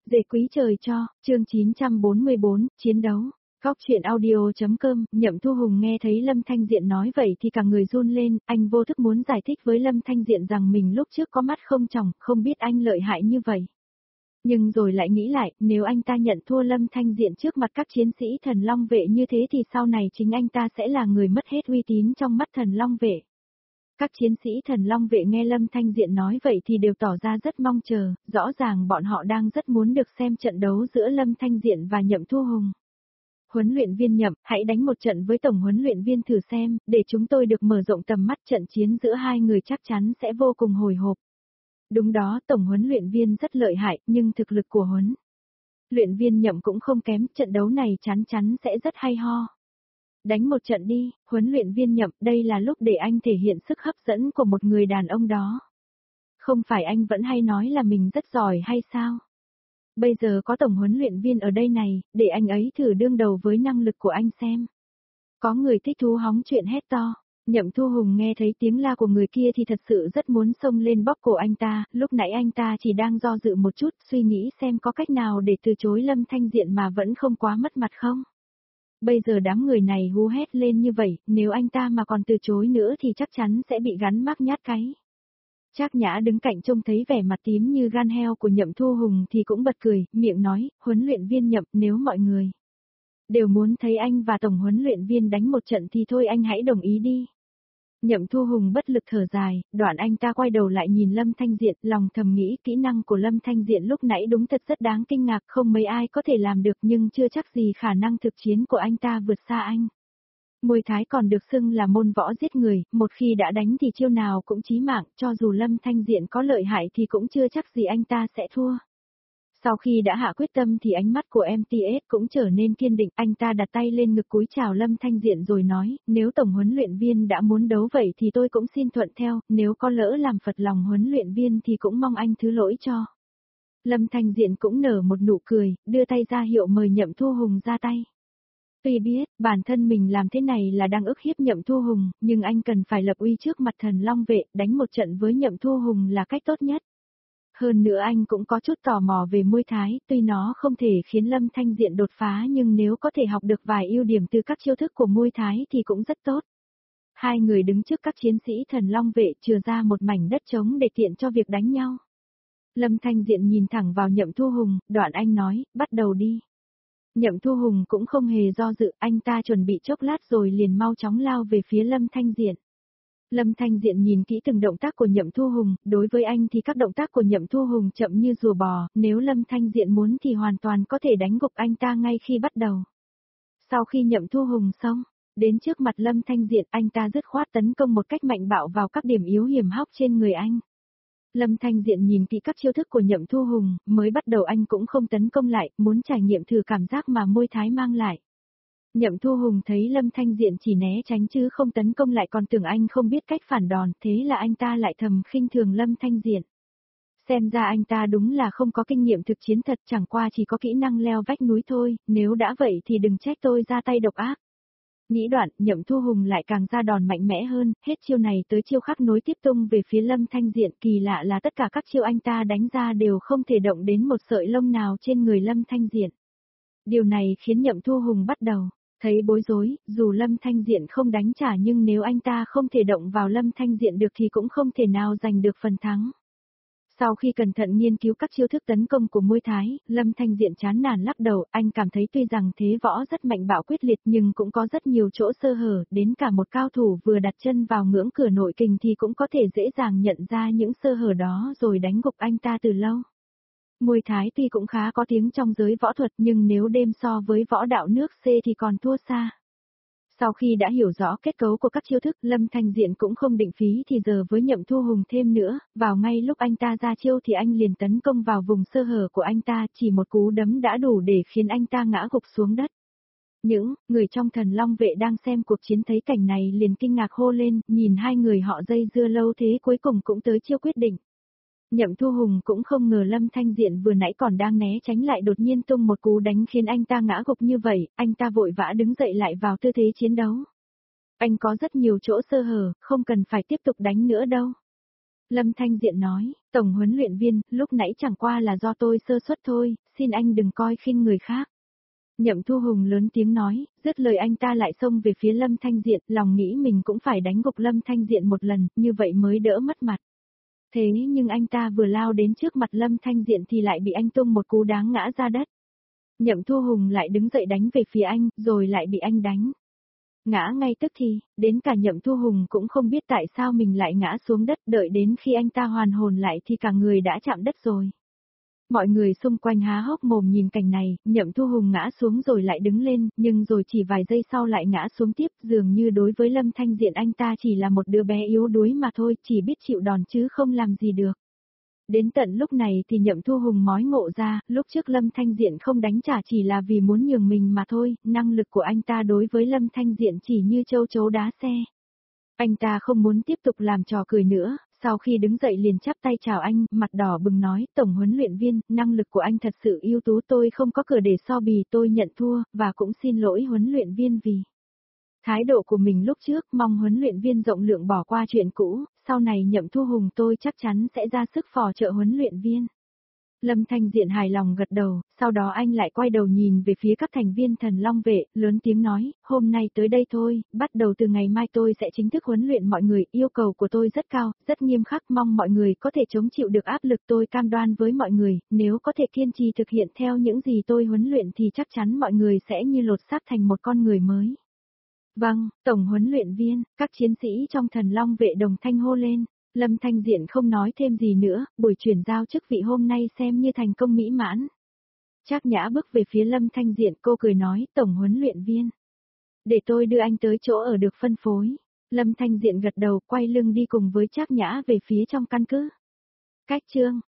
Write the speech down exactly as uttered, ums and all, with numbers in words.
Dề quý trời cho, chương chín trăm bốn mươi bốn, chiến đấu. Góc chuyện audio.com, Nhậm Thu Hùng nghe thấy Lâm Thanh Diện nói vậy thì cả người run lên, anh vô thức muốn giải thích với Lâm Thanh Diện rằng mình lúc trước có mắt không tròng, không biết anh lợi hại như vậy. Nhưng rồi lại nghĩ lại, nếu anh ta nhận thua Lâm Thanh Diện trước mặt các chiến sĩ thần Long Vệ như thế thì sau này chính anh ta sẽ là người mất hết uy tín trong mắt thần Long Vệ. Các chiến sĩ thần Long Vệ nghe Lâm Thanh Diện nói vậy thì đều tỏ ra rất mong chờ, rõ ràng bọn họ đang rất muốn được xem trận đấu giữa Lâm Thanh Diện và Nhậm Thu Hùng. Huấn luyện viên Nhậm, hãy đánh một trận với tổng huấn luyện viên thử xem, để chúng tôi được mở rộng tầm mắt, trận chiến giữa hai người chắc chắn sẽ vô cùng hồi hộp. Đúng đó, tổng huấn luyện viên rất lợi hại, nhưng thực lực của huấn luyện viên Nhậm cũng không kém, trận đấu này chắn chắn sẽ rất hay ho. Đánh một trận đi, huấn luyện viên Nhậm, đây là lúc để anh thể hiện sức hấp dẫn của một người đàn ông đó. Không phải anh vẫn hay nói là mình rất giỏi hay sao? Bây giờ có tổng huấn luyện viên ở đây này, để anh ấy thử đương đầu với năng lực của anh xem. Có người thích thú hóng chuyện hét to. Nhậm Thu Hùng nghe thấy tiếng la của người kia thì thật sự rất muốn xông lên bóp cổ anh ta, lúc nãy anh ta chỉ đang do dự một chút, suy nghĩ xem có cách nào để từ chối Lâm Thanh Diện mà vẫn không quá mất mặt không. Bây giờ đám người này hú hét lên như vậy, nếu anh ta mà còn từ chối nữa thì chắc chắn sẽ bị gắn mác nhát cái. Trác Nhã đứng cạnh trông thấy vẻ mặt tím như gan heo của Nhậm Thu Hùng thì cũng bật cười, miệng nói, huấn luyện viên Nhậm, nếu mọi người đều muốn thấy anh và tổng huấn luyện viên đánh một trận thì thôi anh hãy đồng ý đi. Nhậm Thu Hùng bất lực thở dài, đoạn anh ta quay đầu lại nhìn Lâm Thanh Diện, lòng thầm nghĩ kỹ năng của Lâm Thanh Diện lúc nãy đúng thật rất đáng kinh ngạc, không mấy ai có thể làm được nhưng chưa chắc gì khả năng thực chiến của anh ta vượt xa anh. Muay Thái còn được xưng là môn võ giết người, một khi đã đánh thì chiêu nào cũng chí mạng, cho dù Lâm Thanh Diện có lợi hại thì cũng chưa chắc gì anh ta sẽ thua. Sau khi đã hạ quyết tâm thì ánh mắt của em tê ét cũng trở nên kiên định, anh ta đặt tay lên ngực cúi chào Lâm Thanh Diện rồi nói, nếu tổng huấn luyện viên đã muốn đấu vậy thì tôi cũng xin thuận theo, nếu có lỡ làm phật lòng huấn luyện viên thì cũng mong anh thứ lỗi cho. Lâm Thanh Diện cũng nở một nụ cười, đưa tay ra hiệu mời Nhậm Thu Hùng ra tay. Tuy biết, bản thân mình làm thế này là đang ức hiếp Nhậm Thu Hùng, nhưng anh cần phải lập uy trước mặt thần Long Vệ, đánh một trận với Nhậm Thu Hùng là cách tốt nhất. Hơn nữa anh cũng có chút tò mò về Muay Thái, tuy nó không thể khiến Lâm Thanh Diện đột phá nhưng nếu có thể học được vài ưu điểm từ các chiêu thức của Muay Thái thì cũng rất tốt. Hai người đứng trước các chiến sĩ thần Long Vệ chừa ra một mảnh đất trống để tiện cho việc đánh nhau. Lâm Thanh Diện nhìn thẳng vào Nhậm Thu Hùng, đoạn anh nói, bắt đầu đi. Nhậm Thu Hùng cũng không hề do dự, anh ta chuẩn bị chốc lát rồi liền mau chóng lao về phía Lâm Thanh Diện. Lâm Thanh Diện nhìn kỹ từng động tác của Nhậm Thu Hùng, đối với anh thì các động tác của Nhậm Thu Hùng chậm như rùa bò, nếu Lâm Thanh Diện muốn thì hoàn toàn có thể đánh gục anh ta ngay khi bắt đầu. Sau khi Nhậm Thu Hùng xong, đến trước mặt Lâm Thanh Diện, anh ta dứt khoát tấn công một cách mạnh bạo vào các điểm yếu hiểm hóc trên người anh. Lâm Thanh Diện nhìn kỹ các chiêu thức của Nhậm Thu Hùng, mới bắt đầu anh cũng không tấn công lại, muốn trải nghiệm thử cảm giác mà Muay Thái mang lại. Nhậm Thu Hùng thấy Lâm Thanh Diện chỉ né tránh chứ không tấn công lại còn tưởng anh không biết cách phản đòn, thế là anh ta lại thầm khinh thường Lâm Thanh Diện. Xem ra anh ta đúng là không có kinh nghiệm thực chiến thật, chẳng qua chỉ có kỹ năng leo vách núi thôi, nếu đã vậy thì đừng trách tôi ra tay độc ác. Nghĩ đoạn, Nhậm Thu Hùng lại càng ra đòn mạnh mẽ hơn, hết chiêu này tới chiêu khác nối tiếp tung về phía Lâm Thanh Diện, kỳ lạ là tất cả các chiêu anh ta đánh ra đều không thể động đến một sợi lông nào trên người Lâm Thanh Diện. Điều này khiến Nhậm Thu Hùng bắt đầu thấy bối rối, dù Lâm Thanh Diện không đánh trả nhưng nếu anh ta không thể động vào Lâm Thanh Diện được thì cũng không thể nào giành được phần thắng. Sau khi cẩn thận nghiên cứu các chiêu thức tấn công của Muay Thái, Lâm Thanh Diện chán nản lắc đầu, anh cảm thấy tuy rằng thế võ rất mạnh bạo quyết liệt nhưng cũng có rất nhiều chỗ sơ hở, đến cả một cao thủ vừa đặt chân vào ngưỡng cửa nội kình thì cũng có thể dễ dàng nhận ra những sơ hở đó rồi đánh gục anh ta từ lâu. Muay Thái tuy cũng khá có tiếng trong giới võ thuật nhưng nếu đem so với võ đạo nước C thì còn thua xa. Sau khi đã hiểu rõ kết cấu của các chiêu thức, Lâm Thanh Diện cũng không định phí thì giờ với Nhậm Thu Hùng thêm nữa, vào ngay lúc anh ta ra chiêu thì anh liền tấn công vào vùng sơ hở của anh ta, chỉ một cú đấm đã đủ để khiến anh ta ngã gục xuống đất. Những người trong thần Long Vệ đang xem cuộc chiến thấy cảnh này liền kinh ngạc hô lên, nhìn hai người họ dây dưa lâu thế cuối cùng cũng tới chiêu quyết định. Nhậm Thu Hùng cũng không ngờ Lâm Thanh Diện vừa nãy còn đang né tránh lại đột nhiên tung một cú đánh khiến anh ta ngã gục như vậy, anh ta vội vã đứng dậy lại vào tư thế chiến đấu. Anh có rất nhiều chỗ sơ hở, không cần phải tiếp tục đánh nữa đâu. Lâm Thanh Diện nói, Tổng huấn luyện viên, lúc nãy chẳng qua là do tôi sơ suất thôi, xin anh đừng coi khinh người khác. Nhậm Thu Hùng lớn tiếng nói, dứt lời anh ta lại xông về phía Lâm Thanh Diện, lòng nghĩ mình cũng phải đánh gục Lâm Thanh Diện một lần, như vậy mới đỡ mất mặt. Thế nhưng anh ta vừa lao đến trước mặt Lâm Thanh Diện thì lại bị anh tung một cú đáng ngã ra đất. Nhậm Thu Hùng lại đứng dậy đánh về phía anh, rồi lại bị anh đánh. Ngã ngay tức thì, đến cả Nhậm Thu Hùng cũng không biết tại sao mình lại ngã xuống đất, đợi đến khi anh ta hoàn hồn lại thì cả người đã chạm đất rồi. Mọi người xung quanh há hốc mồm nhìn cảnh này, Nhậm Thu Hùng ngã xuống rồi lại đứng lên, nhưng rồi chỉ vài giây sau lại ngã xuống tiếp, dường như đối với Lâm Thanh Diện anh ta chỉ là một đứa bé yếu đuối mà thôi, chỉ biết chịu đòn chứ không làm gì được. Đến tận lúc này thì Nhậm Thu Hùng mói ngộ ra, lúc trước Lâm Thanh Diện không đánh trả chỉ là vì muốn nhường mình mà thôi, năng lực của anh ta đối với Lâm Thanh Diện chỉ như châu chấu đá xe. Anh ta không muốn tiếp tục làm trò cười nữa, sau khi đứng dậy liền chắp tay chào anh, mặt đỏ bừng nói, Tổng huấn luyện viên, năng lực của anh thật sự ưu tú, tôi không có cửa để so bì, tôi nhận thua, và cũng xin lỗi huấn luyện viên vì thái độ của mình lúc trước, mong huấn luyện viên rộng lượng bỏ qua chuyện cũ, sau này Nhậm Thu Hùng tôi chắc chắn sẽ ra sức phò trợ huấn luyện viên. Lâm Thanh Diện hài lòng gật đầu, sau đó anh lại quay đầu nhìn về phía các thành viên Thần Long Vệ, lớn tiếng nói, hôm nay tới đây thôi, bắt đầu từ ngày mai tôi sẽ chính thức huấn luyện mọi người, yêu cầu của tôi rất cao, rất nghiêm khắc, mong mọi người có thể chống chịu được áp lực, tôi cam đoan với mọi người, nếu có thể kiên trì thực hiện theo những gì tôi huấn luyện thì chắc chắn mọi người sẽ như lột xác thành một con người mới. Vâng, Tổng huấn luyện viên, các chiến sĩ trong Thần Long Vệ đồng thanh hô lên. Lâm Thanh Diện không nói thêm gì nữa, buổi chuyển giao chức vị hôm nay xem như thành công mỹ mãn. Trác Nhã bước về phía Lâm Thanh Diện, cô cười nói, Tổng huấn luyện viên. Để tôi đưa anh tới chỗ ở được phân phối. Lâm Thanh Diện gật đầu, quay lưng đi cùng với Trác Nhã về phía trong căn cứ. Cách chương